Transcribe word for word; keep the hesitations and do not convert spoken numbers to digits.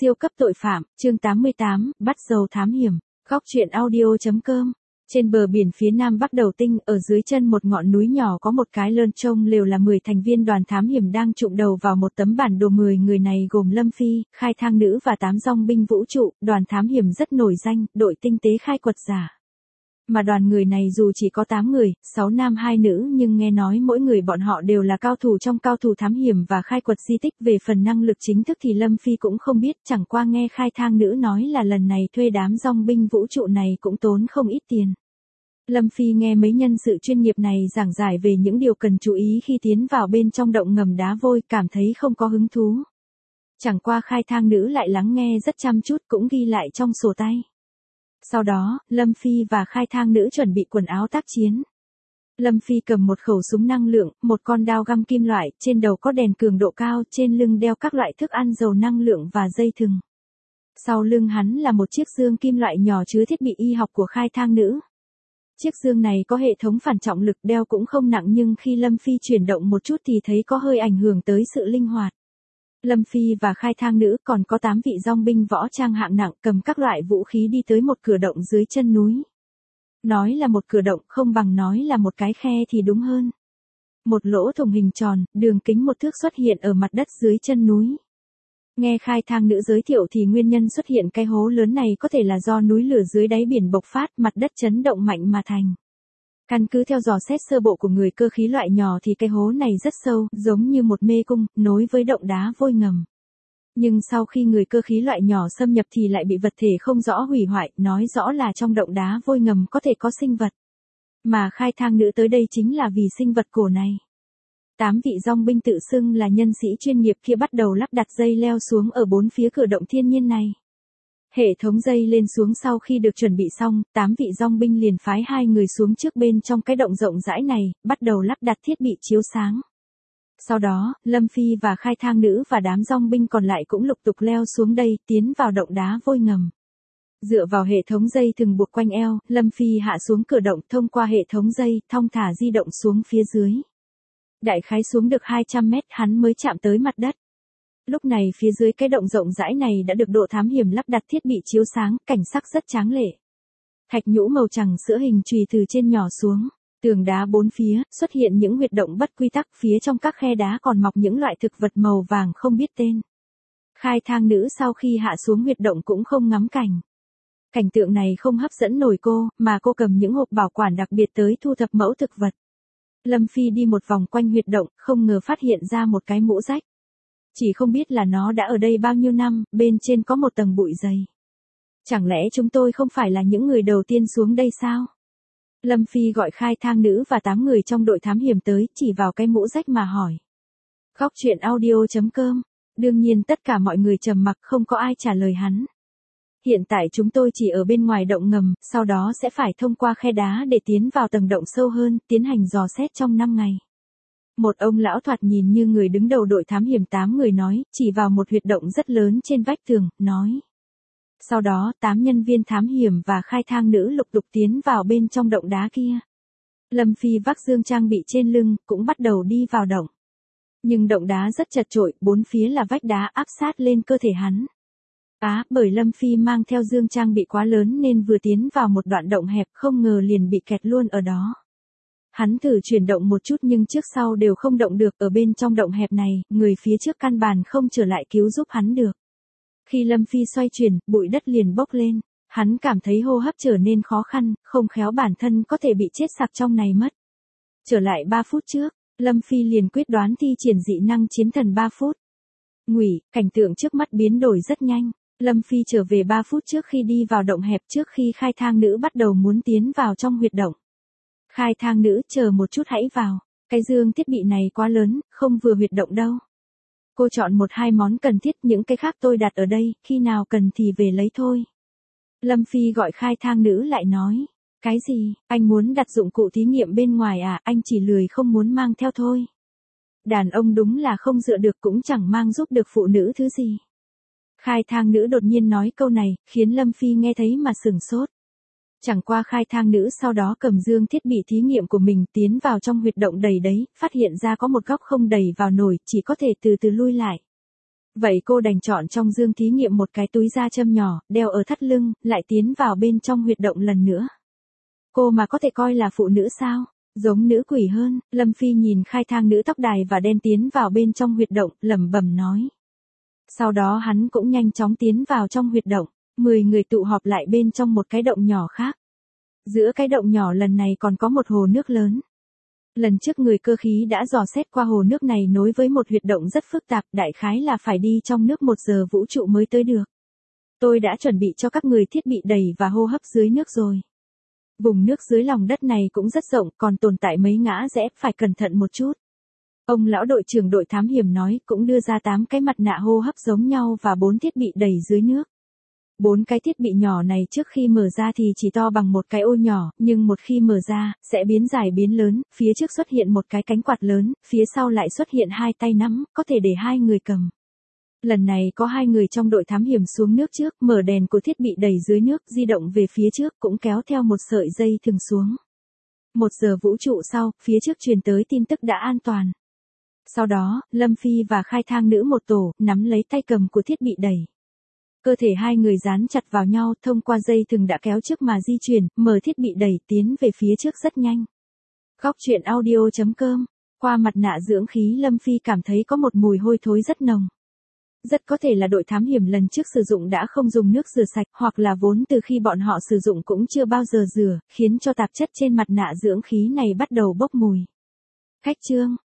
Siêu cấp tội phạm, chương tám mươi tám, bắt dầu thám hiểm. Góc truyện audio.com. Trên bờ biển phía nam Bắc Đầu Tinh, ở dưới chân một ngọn núi nhỏ có một cái lơn trông lều là mười thành viên đoàn thám hiểm đang chụm đầu vào một tấm bản đồ. Mười người này gồm Lâm Phi, khai thang nữ và tám dong binh vũ trụ, đoàn thám hiểm rất nổi danh, đội tinh tế khai quật giả. Mà đoàn người này dù chỉ có tám người, sáu nam hai nữ nhưng nghe nói mỗi người bọn họ đều là cao thủ trong cao thủ thám hiểm và khai quật di tích. Về phần năng lực chính thức thì Lâm Phi cũng không biết, chẳng qua nghe khai thang nữ nói là lần này thuê đám dong binh vũ trụ này cũng tốn không ít tiền. Lâm Phi nghe mấy nhân sự chuyên nghiệp này giảng giải về những điều cần chú ý khi tiến vào bên trong động ngầm đá vôi, cảm thấy không có hứng thú. Chẳng qua khai thang nữ lại lắng nghe rất chăm chút, cũng ghi lại trong sổ tay. Sau đó, Lâm Phi và khai thang nữ chuẩn bị quần áo tác chiến. Lâm Phi cầm một khẩu súng năng lượng, một con dao găm kim loại, trên đầu có đèn cường độ cao, trên lưng đeo các loại thức ăn dầu năng lượng và dây thừng. Sau lưng hắn là một chiếc dương kim loại nhỏ chứa thiết bị y học của khai thang nữ. Chiếc dương này có hệ thống phản trọng lực, đeo cũng không nặng, nhưng khi Lâm Phi chuyển động một chút thì thấy có hơi ảnh hưởng tới sự linh hoạt. Lâm Phi và khai thang nữ còn có tám vị dong binh võ trang hạng nặng cầm các loại vũ khí đi tới một cửa động dưới chân núi. Nói là một cửa động không bằng nói là một cái khe thì đúng hơn. Một lỗ thủng hình tròn, đường kính một thước xuất hiện ở mặt đất dưới chân núi. Nghe khai thang nữ giới thiệu thì nguyên nhân xuất hiện cái hố lớn này có thể là do núi lửa dưới đáy biển bộc phát, mặt đất chấn động mạnh mà thành. Căn cứ theo dò xét sơ bộ của người cơ khí loại nhỏ thì cái hố này rất sâu, giống như một mê cung, nối với động đá vôi ngầm. Nhưng sau khi người cơ khí loại nhỏ xâm nhập thì lại bị vật thể không rõ hủy hoại, nói rõ là trong động đá vôi ngầm có thể có sinh vật. Mà khai thang nữ tới đây chính là vì sinh vật cổ này. Tám vị dong binh tự xưng là nhân sĩ chuyên nghiệp kia bắt đầu lắp đặt dây leo xuống ở bốn phía cửa động thiên nhiên này. Hệ thống dây lên xuống sau khi được chuẩn bị xong, tám vị dong binh liền phái hai người xuống trước bên trong cái động rộng rãi này, bắt đầu lắp đặt thiết bị chiếu sáng. Sau đó, Lâm Phi và khai thang nữ và đám dong binh còn lại cũng lục tục leo xuống đây, tiến vào động đá vôi ngầm. Dựa vào hệ thống dây thừng buộc quanh eo, Lâm Phi hạ xuống cửa động thông qua hệ thống dây, thong thả di động xuống phía dưới. Đại khái xuống được hai trăm mét hắn mới chạm tới mặt đất. Lúc này phía dưới cái động rộng rãi này đã được đội thám hiểm lắp đặt thiết bị chiếu sáng, cảnh sắc rất tráng lệ. Thạch nhũ màu trắng sữa hình chùy từ trên nhỏ xuống, tường đá bốn phía, xuất hiện những huyệt động bất quy tắc, phía trong các khe đá còn mọc những loại thực vật màu vàng không biết tên. Khai thang nữ sau khi hạ xuống huyệt động cũng không ngắm cảnh. Cảnh tượng này không hấp dẫn nổi cô, mà cô cầm những hộp bảo quản đặc biệt tới thu thập mẫu thực vật. Lâm Phi đi một vòng quanh huyệt động, không ngờ phát hiện ra một cái mũ rách. Chỉ không biết là nó đã ở đây bao nhiêu năm, bên trên có một tầng bụi dày. Chẳng lẽ chúng tôi không phải là những người đầu tiên xuống đây sao? Lâm Phi gọi khai thang nữ và tám người trong đội thám hiểm tới, chỉ vào cái mũ rách mà hỏi. Góc truyện audio.com. Đương nhiên tất cả mọi người trầm mặc, không có ai trả lời hắn. Hiện tại chúng tôi chỉ ở bên ngoài động ngầm, sau đó sẽ phải thông qua khe đá để tiến vào tầng động sâu hơn, tiến hành dò xét trong năm ngày. Một ông lão thoạt nhìn như người đứng đầu đội thám hiểm tám người nói, chỉ vào một huyệt động rất lớn trên vách tường, nói. Sau đó, tám nhân viên thám hiểm và khai thang nữ lục tục tiến vào bên trong động đá kia. Lâm Phi vác dương trang bị trên lưng, cũng bắt đầu đi vào động. Nhưng động đá rất chật chội, bốn phía là vách đá áp sát lên cơ thể hắn. Á, bởi Lâm Phi mang theo dương trang bị quá lớn nên vừa tiến vào một đoạn động hẹp không ngờ liền bị kẹt luôn ở đó. Hắn thử chuyển động một chút nhưng trước sau đều không động được, ở bên trong động hẹp này, người phía trước căn bản không trở lại cứu giúp hắn được. Khi Lâm Phi xoay chuyển, bụi đất liền bốc lên, hắn cảm thấy hô hấp trở nên khó khăn, không khéo bản thân có thể bị chết sặc trong này mất. Trở lại ba phút trước, Lâm Phi liền quyết đoán thi triển dị năng chiến thần ba phút. Ngụy, cảnh tượng trước mắt biến đổi rất nhanh. Lâm Phi trở về ba phút trước khi đi vào động hẹp, trước khi khai thang nữ bắt đầu muốn tiến vào trong huyệt động. Khai thang nữ, chờ một chút hãy vào, cái dương thiết bị này quá lớn, không vừa huyệt động đâu. Cô chọn một hai món cần thiết, những cái khác tôi đặt ở đây, khi nào cần thì về lấy thôi. Lâm Phi gọi khai thang nữ lại nói, cái gì, anh muốn đặt dụng cụ thí nghiệm bên ngoài à, anh chỉ lười không muốn mang theo thôi. Đàn ông đúng là không dựa được cũng chẳng mang giúp được phụ nữ thứ gì. Khai thang nữ đột nhiên nói câu này, khiến Lâm Phi nghe thấy mà sửng sốt. Chẳng qua khai thang nữ sau đó cầm dương thiết bị thí nghiệm của mình tiến vào trong huyệt động đầy đấy, phát hiện ra có một góc không đầy vào nổi, chỉ có thể từ từ lui lại. Vậy cô đành chọn trong dương thí nghiệm một cái túi da châm nhỏ, đeo ở thắt lưng, lại tiến vào bên trong huyệt động lần nữa. Cô mà có thể coi là phụ nữ sao? Giống nữ quỷ hơn. Lâm Phi nhìn khai thang nữ tóc đài và đen tiến vào bên trong huyệt động, lẩm bẩm nói. Sau đó hắn cũng nhanh chóng tiến vào trong huyệt động. Mười người tụ họp lại bên trong một cái động nhỏ khác. Giữa cái động nhỏ lần này còn có một hồ nước lớn. Lần trước người cơ khí đã dò xét qua hồ nước này nối với một huyệt động rất phức tạp, đại khái là phải đi trong nước một giờ vũ trụ mới tới được. Tôi đã chuẩn bị cho các người thiết bị đẩy và hô hấp dưới nước rồi. Vùng nước dưới lòng đất này cũng rất rộng, còn tồn tại mấy ngã rẽ, phải cẩn thận một chút. Ông lão đội trưởng đội thám hiểm nói, cũng đưa ra tám cái mặt nạ hô hấp giống nhau và bốn thiết bị đẩy dưới nước. Bốn cái thiết bị nhỏ này trước khi mở ra thì chỉ to bằng một cái ô nhỏ, nhưng một khi mở ra, sẽ biến dài biến lớn, phía trước xuất hiện một cái cánh quạt lớn, phía sau lại xuất hiện hai tay nắm, có thể để hai người cầm. Lần này có hai người trong đội thám hiểm xuống nước trước, mở đèn của thiết bị đẩy dưới nước, di động về phía trước, cũng kéo theo một sợi dây thừng xuống. Một giờ vũ trụ sau, phía trước truyền tới tin tức đã an toàn. Sau đó, Lâm Phi và khai thang nữ một tổ, nắm lấy tay cầm của thiết bị đẩy. Cơ thể hai người dán chặt vào nhau, thông qua dây thừng đã kéo trước mà di chuyển, mở thiết bị đẩy tiến về phía trước rất nhanh. Góc truyện audio chấm com. Qua mặt nạ dưỡng khí Lâm Phi cảm thấy có một mùi hôi thối rất nồng. Rất có thể là đội thám hiểm lần trước sử dụng đã không dùng nước rửa sạch, hoặc là vốn từ khi bọn họ sử dụng cũng chưa bao giờ rửa, khiến cho tạp chất trên mặt nạ dưỡng khí này bắt đầu bốc mùi. Khách trương,